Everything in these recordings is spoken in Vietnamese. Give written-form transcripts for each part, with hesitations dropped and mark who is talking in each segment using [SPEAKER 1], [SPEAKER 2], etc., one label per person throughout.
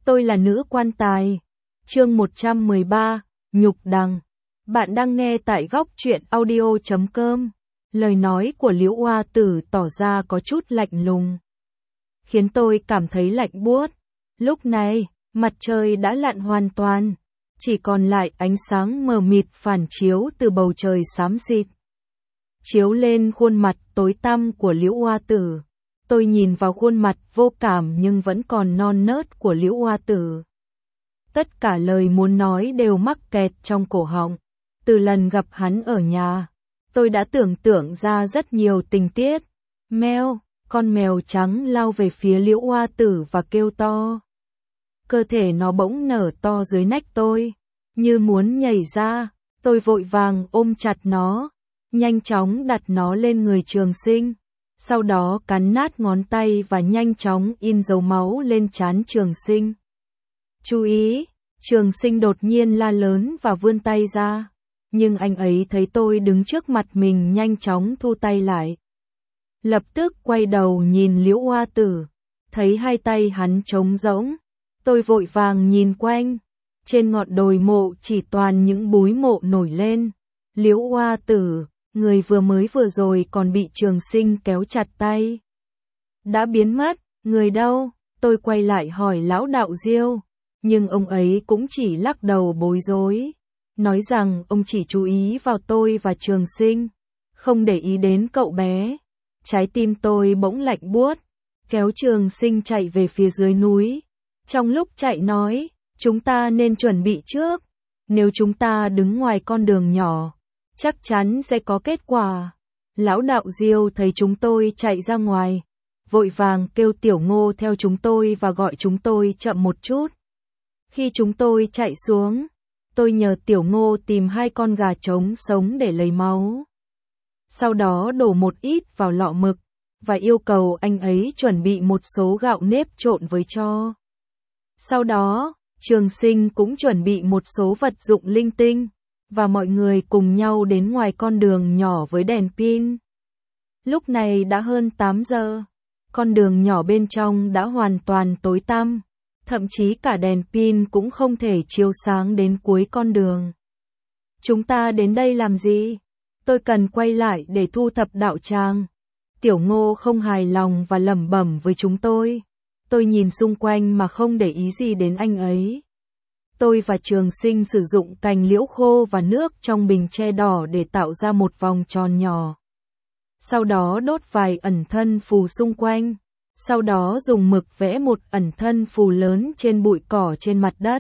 [SPEAKER 1] Tôi là nữ quan tài. Chương 113, Nhục Đằng. Bạn đang nghe tại góc truyện audio.com. Lời nói của Liễu Oa Tử tỏ ra có chút lạnh lùng, khiến tôi cảm thấy lạnh buốt. Lúc này, mặt trời đã lặn hoàn toàn, chỉ còn lại ánh sáng mờ mịt phản chiếu từ bầu trời xám xịt, chiếu lên khuôn mặt tối tăm của Liễu Oa Tử. Tôi nhìn vào khuôn mặt vô cảm nhưng vẫn còn non nớt của Liễu Oa Tử. Tất cả lời muốn nói đều mắc kẹt trong cổ họng. Từ lần gặp hắn ở nhà, tôi đã tưởng tượng ra rất nhiều tình tiết. Mèo, con mèo trắng lao về phía Liễu Oa Tử và kêu to. Cơ thể nó bỗng nở to dưới nách tôi, như muốn nhảy ra. Tôi vội vàng ôm chặt nó, nhanh chóng đặt nó lên người Trường Sinh. Sau đó cắn nát ngón tay và nhanh chóng in dấu máu lên trán Trường Sinh. Chú ý! Trường Sinh đột nhiên la lớn và vươn tay ra. Nhưng anh ấy thấy tôi đứng trước mặt mình nhanh chóng thu tay lại. Lập tức quay đầu nhìn Liễu Oa Tử. Thấy hai tay hắn trống rỗng. Tôi vội vàng nhìn quanh. Trên ngọn đồi mộ chỉ toàn những búi mộ nổi lên. Liễu Oa Tử, người vừa rồi còn bị Trường Sinh kéo chặt tay, đã biến mất. Người đâu? Tôi quay lại hỏi lão đạo Diêu, nhưng ông ấy cũng chỉ lắc đầu bối rối, nói rằng ông chỉ chú ý vào tôi và Trường Sinh, không để ý đến cậu bé. Trái tim tôi bỗng lạnh buốt, kéo Trường Sinh chạy về phía dưới núi. Trong lúc chạy nói, chúng ta nên chuẩn bị trước, nếu chúng ta đứng ngoài con đường nhỏ, chắc chắn sẽ có kết quả. Lão đạo Diêu thấy chúng tôi chạy ra ngoài, vội vàng kêu Tiểu Ngô theo chúng tôi và gọi chúng tôi chậm một chút. Khi chúng tôi chạy xuống, tôi nhờ Tiểu Ngô tìm 2 con gà trống sống để lấy máu. Sau đó đổ một ít vào lọ mực, và yêu cầu anh ấy chuẩn bị một số gạo nếp trộn với tro. Sau đó, Trường Sinh cũng chuẩn bị một số vật dụng linh tinh, và mọi người cùng nhau đến ngoài con đường nhỏ với đèn pin. Lúc này đã hơn 8 giờ, con đường nhỏ bên trong đã hoàn toàn tối tăm, thậm chí cả đèn pin cũng không thể chiếu sáng đến cuối con đường. Chúng ta đến đây làm gì? Tôi cần quay lại để thu thập đạo tràng. Tiểu Ngô không hài lòng và lẩm bẩm với chúng tôi. Tôi nhìn xung quanh mà không để ý gì đến anh ấy. Tôi và Trường Sinh sử dụng cành liễu khô và nước trong bình tre đỏ để tạo ra một vòng tròn nhỏ. Sau đó đốt vài ẩn thân phù xung quanh. Sau đó dùng mực vẽ một ẩn thân phù lớn trên bụi cỏ trên mặt đất.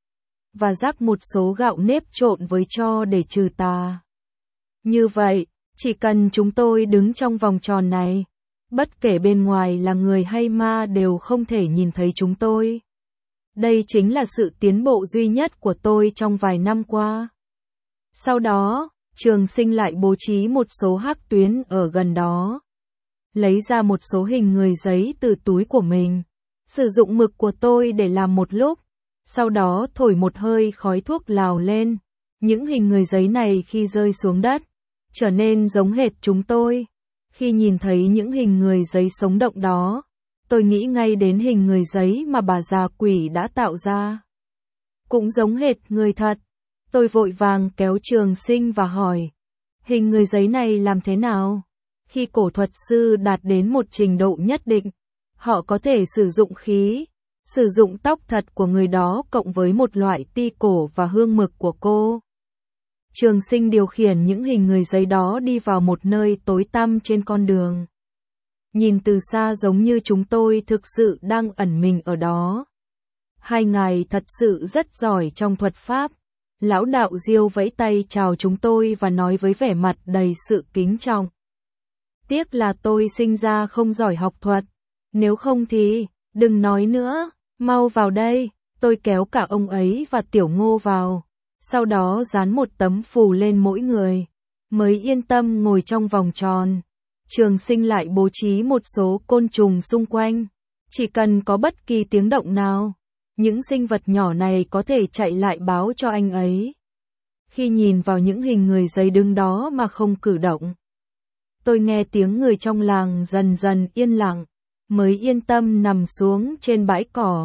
[SPEAKER 1] Và rắc một số gạo nếp trộn với tro để trừ tà. Như vậy, chỉ cần chúng tôi đứng trong vòng tròn này, bất kể bên ngoài là người hay ma đều không thể nhìn thấy chúng tôi. Đây chính là sự tiến bộ duy nhất của tôi trong vài năm qua. Sau đó, Trường Sinh lại bố trí một số hắc tuyến ở gần đó. Lấy ra một số hình người giấy từ túi của mình. Sử dụng mực của tôi để làm một lúc. Sau đó thổi một hơi khói thuốc lào lên. Những hình người giấy này khi rơi xuống đất, trở nên giống hệt chúng tôi. Khi nhìn thấy những hình người giấy sống động đó, tôi nghĩ ngay đến hình người giấy mà bà già quỷ đã tạo ra. Cũng giống hệt người thật. Tôi vội vàng kéo Trường Sinh và hỏi, hình người giấy này làm thế nào? Khi cổ thuật sư đạt đến một trình độ nhất định, họ có thể sử dụng khí, sử dụng tóc thật của người đó cộng với một loại ti cổ và hương mực của cô. Trường Sinh điều khiển những hình người giấy đó đi vào một nơi tối tăm trên con đường. Nhìn từ xa giống như chúng tôi thực sự đang ẩn mình ở đó. Hai ngài thật sự rất giỏi trong thuật pháp. Lão đạo Diêu vẫy tay chào chúng tôi và nói với vẻ mặt đầy sự kính trọng. Tiếc là tôi sinh ra không giỏi học thuật. Nếu không thì, đừng nói nữa, mau vào đây. Tôi kéo cả ông ấy và Tiểu Ngô vào. Sau đó dán một tấm phù lên mỗi người, mới yên tâm ngồi trong vòng tròn. Trường Sinh lại bố trí một số côn trùng xung quanh. Chỉ cần có bất kỳ tiếng động nào, những sinh vật nhỏ này có thể chạy lại báo cho anh ấy. Khi nhìn vào những hình người giấy đứng đó mà không cử động, tôi nghe tiếng người trong làng dần dần yên lặng, mới yên tâm nằm xuống trên bãi cỏ,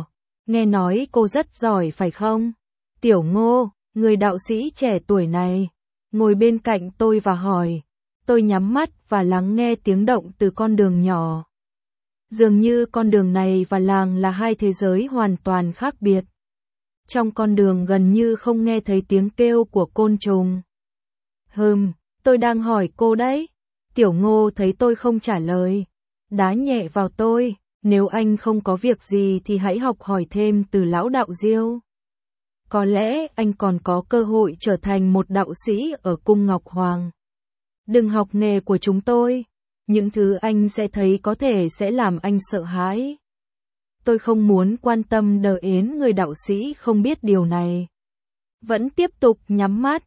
[SPEAKER 1] Nghe nói cô rất giỏi phải không? Tiểu Ngô, người đạo sĩ trẻ tuổi này, ngồi bên cạnh tôi và hỏi. Tôi nhắm mắt và lắng nghe tiếng động từ con đường nhỏ. Dường như con đường này và làng là hai thế giới hoàn toàn khác biệt. Trong con đường gần như không nghe thấy tiếng kêu của côn trùng. Tôi đang hỏi cô đấy. Tiểu Ngô thấy tôi không trả lời, đá nhẹ vào tôi, nếu anh không có việc gì thì hãy học hỏi thêm từ lão đạo Diêu. Có lẽ anh còn có cơ hội trở thành một đạo sĩ ở cung Ngọc Hoàng. Đừng học nghề của chúng tôi, những thứ anh sẽ thấy có thể sẽ làm anh sợ hãi. Tôi không muốn quan tâm đến người đạo sĩ không biết điều này. Vẫn tiếp tục nhắm mắt.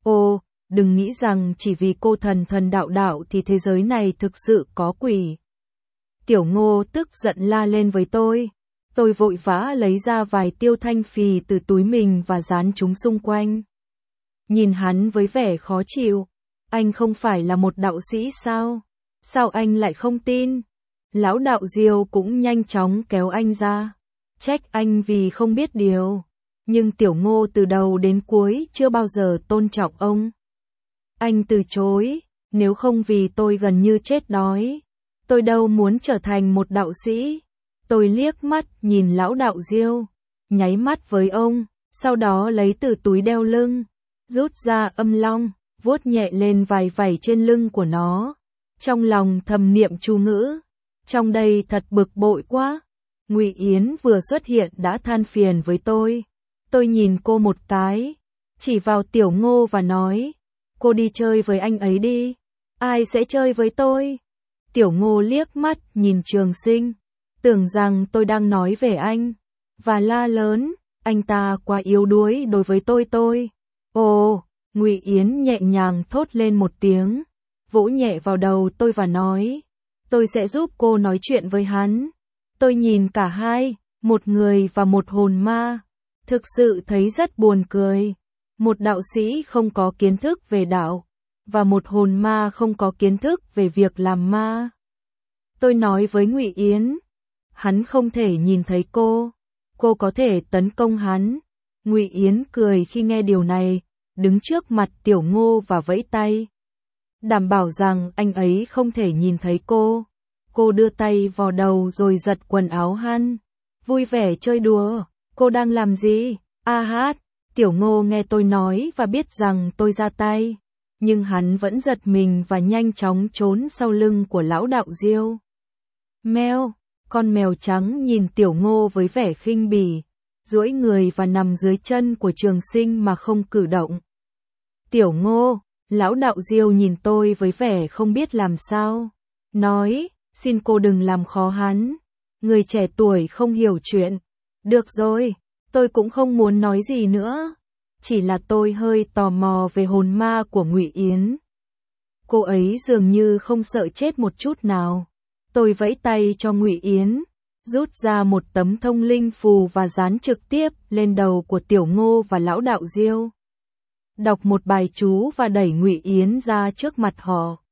[SPEAKER 1] Đừng nghĩ rằng chỉ vì cô thần đạo thì thế giới này thực sự có quỷ. Tiểu Ngô tức giận la lên với tôi. Tôi vội vã lấy ra vài tiêu thanh phì từ túi mình và dán chúng xung quanh. Nhìn hắn với vẻ khó chịu. Anh không phải là một đạo sĩ sao? Sao anh lại không tin? Lão đạo Diêu cũng nhanh chóng kéo anh ra. Trách anh vì không biết điều. Nhưng Tiểu Ngô từ đầu đến cuối chưa bao giờ tôn trọng ông. Anh từ chối, nếu không vì tôi gần như chết đói. Tôi đâu muốn trở thành một đạo sĩ. Tôi liếc mắt nhìn lão đạo Diêu, nháy mắt với ông, sau đó lấy từ túi đeo lưng, rút ra âm long, vuốt nhẹ lên vài vảy trên lưng của nó. Trong lòng thầm niệm chú ngữ, trong đây thật bực bội quá. Ngụy Yến vừa xuất hiện đã than phiền với tôi. Tôi nhìn cô một cái, chỉ vào Tiểu Ngô và nói, cô đi chơi với anh ấy đi. Ai sẽ chơi với tôi? Tiểu Ngô liếc mắt nhìn Trường Sinh, tưởng rằng tôi đang nói về anh, và la lớn, anh ta quá yếu đuối đối với tôi. Ngụy Yến nhẹ nhàng thốt lên một tiếng, vỗ nhẹ vào đầu tôi và nói, tôi sẽ giúp cô nói chuyện với hắn. Tôi nhìn cả hai, một người và một hồn ma, thực sự thấy rất buồn cười. Một đạo sĩ không có kiến thức về đạo, và một hồn ma không có kiến thức về việc làm ma. Tôi nói với Ngụy Yến, hắn không thể nhìn thấy cô có thể tấn công hắn. Ngụy Yến cười khi nghe điều này, đứng trước mặt Tiểu Ngô và vẫy tay, đảm bảo rằng anh ấy không thể nhìn thấy cô. Cô đưa tay vào đầu rồi giật quần áo hắn, vui vẻ chơi đùa. Cô đang làm gì? Tiểu Ngô nghe tôi nói và biết rằng tôi ra tay, nhưng hắn vẫn giật mình và nhanh chóng trốn sau lưng của lão đạo Diêu. Mèo, con mèo trắng nhìn Tiểu Ngô với vẻ khinh bỉ, duỗi người và nằm dưới chân của Trường Sinh mà không cử động. Tiểu Ngô, lão đạo Diêu nhìn tôi với vẻ không biết làm sao, nói, xin cô đừng làm khó hắn, người trẻ tuổi không hiểu chuyện. Được rồi, tôi cũng không muốn nói gì nữa, chỉ là tôi hơi tò mò về hồn ma của Ngụy Yến. Cô ấy dường như không sợ chết một chút nào. Tôi vẫy tay cho Ngụy Yến, rút ra một tấm thông linh phù và dán trực tiếp lên đầu của Tiểu Ngô và lão đạo Diêu. Đọc một bài chú và đẩy Ngụy Yến ra trước mặt họ.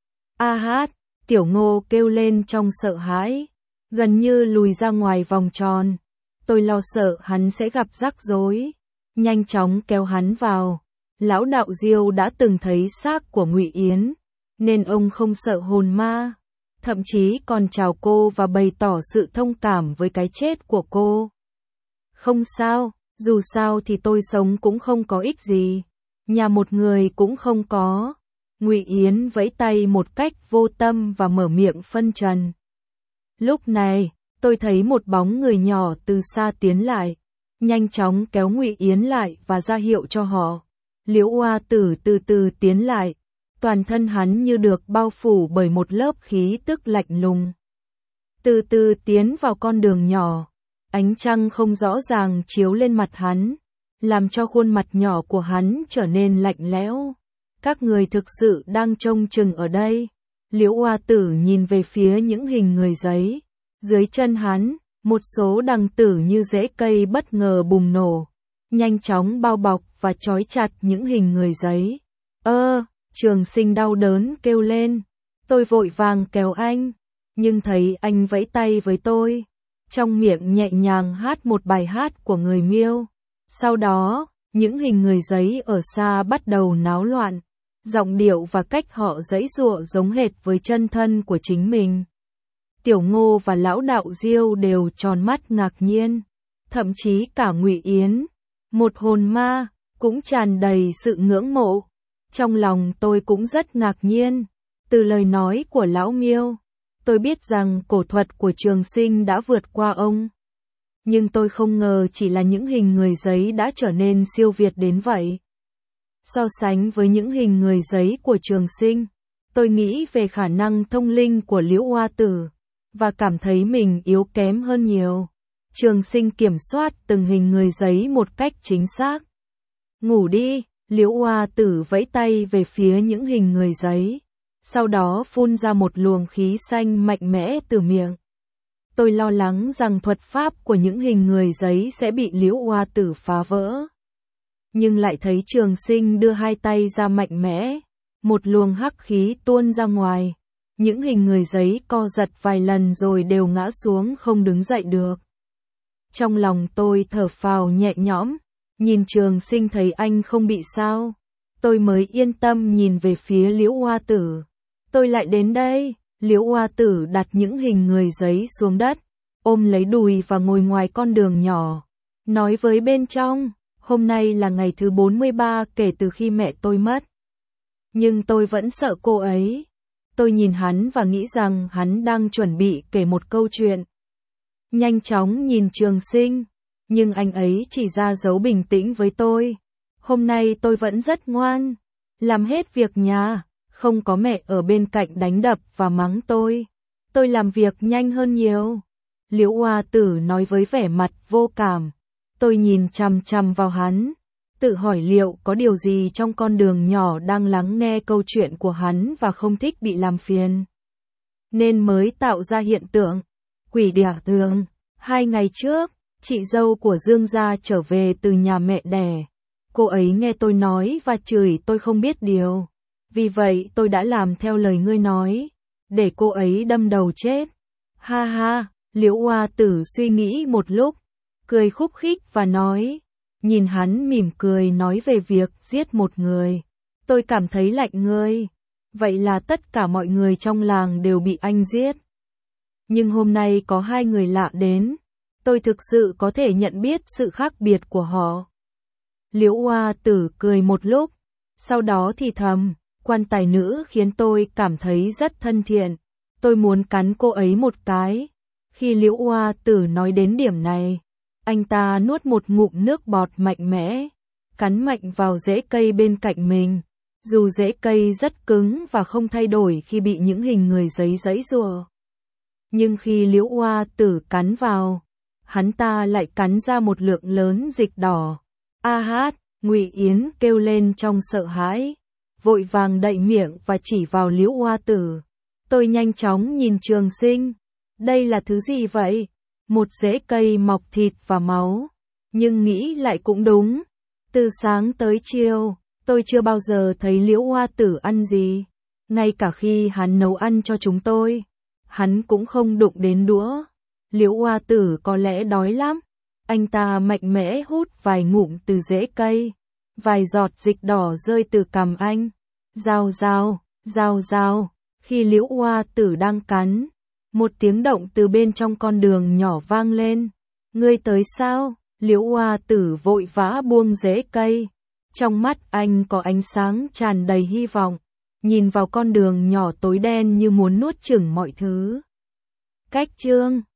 [SPEAKER 1] Tiểu Ngô kêu lên trong sợ hãi, gần như lùi ra ngoài vòng tròn. Tôi lo sợ hắn sẽ gặp rắc rối, nhanh chóng kéo hắn vào. Lão đạo Diêu đã từng thấy xác của Ngụy Yến, nên ông không sợ hồn ma, thậm chí còn chào cô và bày tỏ sự thông cảm với cái chết của cô. Không sao, dù sao thì tôi sống cũng không có ích gì, nhà một người cũng không có. Ngụy Yến vẫy tay một cách vô tâm và mở miệng phân trần. Lúc này, tôi thấy một bóng người nhỏ từ xa tiến lại, nhanh chóng kéo Ngụy Yến lại và ra hiệu cho họ. Liễu Oa Tử từ từ tiến lại, toàn thân hắn như được bao phủ bởi một lớp khí tức lạnh lùng. Từ từ tiến vào con đường nhỏ, ánh trăng không rõ ràng chiếu lên mặt hắn, làm cho khuôn mặt nhỏ của hắn trở nên lạnh lẽo. Các người thực sự đang trông chừng ở đây. Liễu Oa Tử nhìn về phía những hình người giấy. Dưới chân hắn, một số đằng tử như rễ cây bất ngờ bùng nổ, nhanh chóng bao bọc và trói chặt những hình người giấy. Trường Sinh đau đớn kêu lên. Tôi vội vàng kéo anh, nhưng thấy anh vẫy tay với tôi. trong miệng nhẹ nhàng hát một bài hát của người Miêu. Sau đó, những hình người giấy ở xa bắt đầu náo loạn, giọng điệu và cách họ giãy giụa giống hệt với chân thân của chính mình. Tiểu Ngô và lão đạo Diêu đều tròn mắt ngạc nhiên, thậm chí cả Ngụy Yến, một hồn ma, cũng tràn đầy sự ngưỡng mộ. Trong lòng tôi cũng rất ngạc nhiên, từ lời nói của lão Miêu, tôi biết rằng cổ thuật của Trường Sinh đã vượt qua ông. Nhưng tôi không ngờ chỉ là những hình người giấy đã trở nên siêu việt đến vậy. So sánh với những hình người giấy của Trường Sinh, tôi nghĩ về khả năng thông linh của Liễu Oa Tử, và cảm thấy mình yếu kém hơn nhiều. Trường Sinh kiểm soát từng hình người giấy một cách chính xác. Ngủ đi, Liễu Oa Tử vẫy tay về phía những hình người giấy, sau đó phun ra một luồng khí xanh mạnh mẽ từ miệng. Tôi lo lắng rằng thuật pháp của những hình người giấy sẽ bị Liễu Oa Tử phá vỡ. Nhưng lại thấy Trường Sinh đưa hai tay ra mạnh mẽ, một luồng hắc khí tuôn ra ngoài. Những hình người giấy co giật vài lần rồi đều ngã xuống không đứng dậy được. Trong lòng tôi thở phào nhẹ nhõm, nhìn Trường Sinh thấy anh không bị sao, tôi mới yên tâm nhìn về phía Liễu Oa Tử. Tôi lại đến đây. Liễu Oa Tử đặt những hình người giấy xuống đất, ôm lấy đùi và ngồi ngoài con đường nhỏ, nói với bên trong, hôm nay là ngày thứ 43 kể từ khi mẹ tôi mất. Nhưng tôi vẫn sợ cô ấy. Tôi nhìn hắn và nghĩ rằng hắn đang chuẩn bị kể một câu chuyện. Nhanh chóng nhìn Trường Sinh, nhưng anh ấy chỉ ra dấu bình tĩnh với tôi. Hôm nay tôi vẫn rất ngoan, làm hết việc nhà. Không có mẹ ở bên cạnh đánh đập và mắng tôi làm việc nhanh hơn nhiều. Liễu Oa Tử nói với vẻ mặt vô cảm. Tôi nhìn chằm chằm vào hắn, tự hỏi liệu có điều gì trong con đường nhỏ đang lắng nghe câu chuyện của hắn và không thích bị làm phiền, nên mới tạo ra hiện tượng quỷ đẻ tường. 2 ngày trước, chị dâu của Dương gia trở về từ nhà mẹ đẻ. Cô ấy nghe tôi nói và chửi tôi không biết điều. Vì vậy tôi đã làm theo lời ngươi nói, để cô ấy đâm đầu chết. Ha ha, Liễu Oa Tử suy nghĩ một lúc, cười khúc khích và nói, nhìn hắn mỉm cười nói về việc giết một người. Tôi cảm thấy lạnh người. Vậy là tất cả mọi người trong làng đều bị anh giết. Nhưng hôm nay có 2 người lạ đến, tôi thực sự có thể nhận biết sự khác biệt của họ. Liễu Oa Tử cười một lúc, sau đó thì thầm. Quan tài nữ khiến tôi cảm thấy rất thân thiện. Tôi muốn cắn cô ấy một cái. Khi Liễu Oa Tử nói đến điểm này, anh ta nuốt một ngụm nước bọt mạnh mẽ, cắn mạnh vào rễ cây bên cạnh mình. Dù rễ cây rất cứng và không thay đổi khi bị những hình người giấy giãy giụa, nhưng khi Liễu Oa Tử cắn vào, hắn ta lại cắn ra một lượng lớn dịch đỏ. A hát, Ngụy Yến kêu lên trong sợ hãi, vội vàng đậy miệng và chỉ vào Liễu Oa Tử. Tôi nhanh chóng nhìn Trường Sinh. Đây là thứ gì vậy? Một rễ cây mọc thịt và máu. Nhưng nghĩ lại cũng đúng. Từ sáng tới chiều, tôi chưa bao giờ thấy Liễu Oa Tử ăn gì. Ngay cả khi hắn nấu ăn cho chúng tôi, hắn cũng không đụng đến đũa. Liễu Oa Tử có lẽ đói lắm. Anh ta mạnh mẽ hút vài ngụm từ rễ cây. Vài giọt dịch đỏ rơi từ cằm anh. Rào rào, rào rào. Khi Liễu Oa Tử đang cắn, một tiếng động từ bên trong con đường nhỏ vang lên. Ngươi tới sao? Liễu Oa Tử vội vã buông rễ cây. Trong mắt anh có ánh sáng tràn đầy hy vọng, nhìn vào con đường nhỏ tối đen như muốn nuốt chửng mọi thứ. Cách chương